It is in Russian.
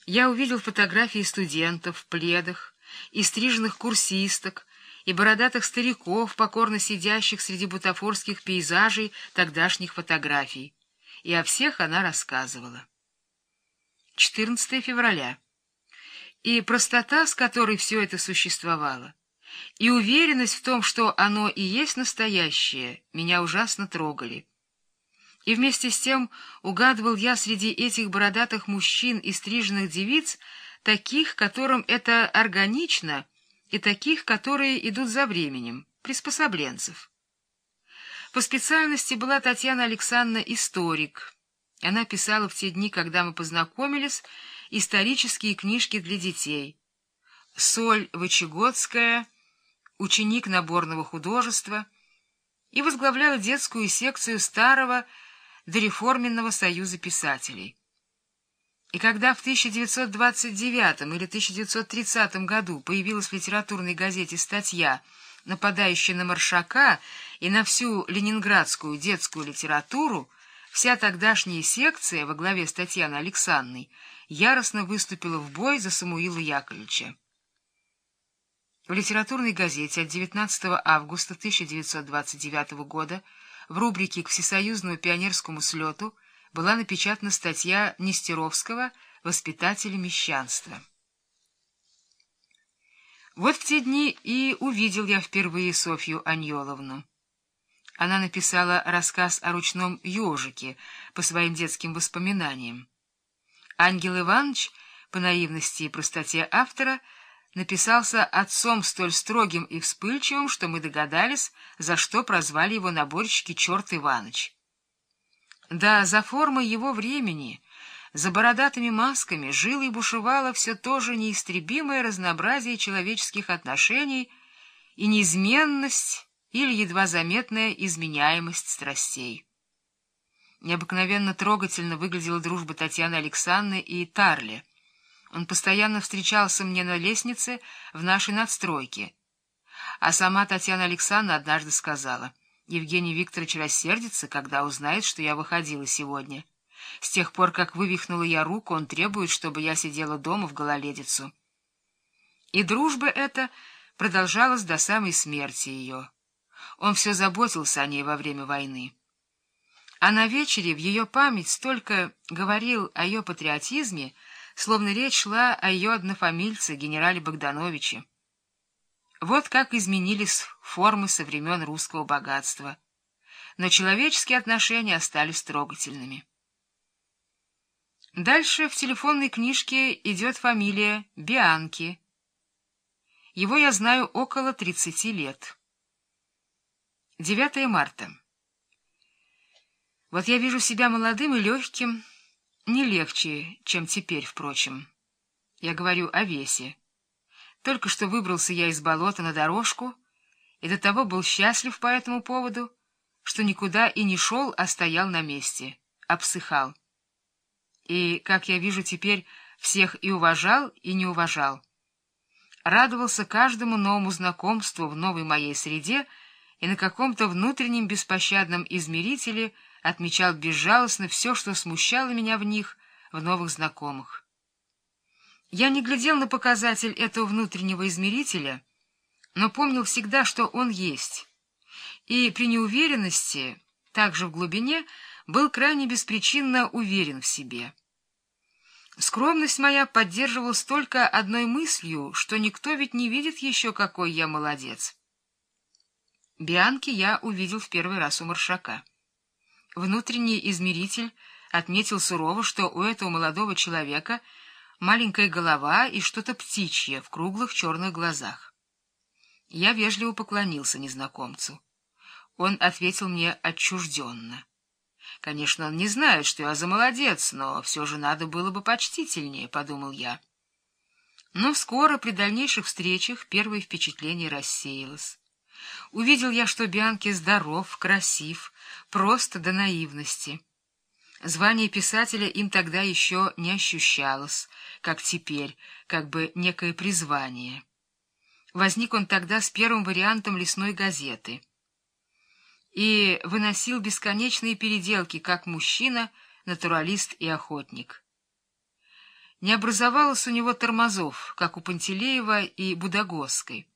Я увидел фотографии студентов в пледах, и стриженных курсисток, и бородатых стариков, покорно сидящих среди бутафорских пейзажей тогдашних фотографий. И о всех она рассказывала. 14 февраля. И простота, с которой все это существовало, и уверенность в том, что оно и есть настоящее, меня ужасно трогали. И вместе с тем угадывал я среди этих бородатых мужчин и стриженных девиц таких, которым это органично, и таких, которые идут за временем, приспособленцев. По специальности была Татьяна Александровна историк. Она писала в те дни, когда мы познакомились, исторические книжки для детей. Соль Вычегодская, ученик наборного художества, и возглавляла детскую секцию старого дореформенного союза писателей. И когда в 1929 или 1930 году появилась в литературной газете статья, нападающая на Маршака и на всю ленинградскую детскую литературу, вся тогдашняя секция во главе с Татьяной Александровной яростно выступила в бой за Самуила Яковлевича. В литературной газете от 19 августа 1929 года в рубрике «К всесоюзному пионерскому слету» была напечатана статья Нестеровского «Воспитатели мещанства». Вот в те дни и увидел я впервые Софью Аньоловну. Она написала рассказ о ручном ежике по своим детским воспоминаниям. Ангел Иванович, по наивности и простоте автора, написался отцом столь строгим и вспыльчивым, что мы догадались, за что прозвали его наборщики «Черт Иваныч». Да, за формой его времени, за бородатыми масками жило и бушевало все то же неистребимое разнообразие человеческих отношений и неизменность или едва заметная изменяемость страстей. Необыкновенно трогательно выглядела дружба Татьяны Александровны и Тарли. Он постоянно встречался мне на лестнице в нашей надстройке. А сама Татьяна Александровна однажды сказала: «Евгений Викторович рассердится, когда узнает, что я выходила сегодня. С тех пор, как вывихнула я руку, он требует, чтобы я сидела дома в гололедицу». И дружба эта продолжалась до самой смерти ее. Он все заботился о ней во время войны. А на вечере в ее память столько говорил о ее патриотизме, словно речь шла о ее однофамильце, генерале Богдановиче. Вот как изменились формы со времен русского богатства. Но человеческие отношения остались трогательными. Дальше в телефонной книжке идет фамилия Бианки. Его я знаю около 30 лет. 9 марта. Вот я вижу себя молодым и легким, не легче, чем теперь, впрочем. Я говорю о весе. Только что выбрался я из болота на дорожку, и до того был счастлив по этому поводу, что никуда и не шел, а стоял на месте, обсыхал. И, как я вижу теперь, всех и уважал, и не уважал. Радовался каждому новому знакомству в новой моей среде и на каком-то внутреннем беспощадном измерителе отмечал безжалостно все, что смущало меня в них, в новых знакомых. Я не глядел на показатель этого внутреннего измерителя, но помнил всегда, что он есть, и при неуверенности, также в глубине, был крайне беспричинно уверен в себе. Скромность моя поддерживалась только одной мыслью, что никто ведь не видит еще, какой я молодец. Бианки я увидел в первый раз у Маршака. Внутренний измеритель отметил сурово, что у этого молодого человека маленькая голова и что-то птичье в круглых черных глазах. Я вежливо поклонился незнакомцу. Он ответил мне отчужденно. Конечно, он не знает, что я за молодец, но все же надо было бы почтительнее, — подумал я. Но скоро при дальнейших встречах первое впечатление рассеялось. Увидел я, что Бианки здоров, красив, просто до наивности. Звание писателя им тогда еще не ощущалось, как теперь, как бы некое призвание. Возник он тогда с первым вариантом «Лесной газеты» и выносил бесконечные переделки, как мужчина, натуралист и охотник. не образовалось у него тормозов, как у Пантелеева и Будагосской.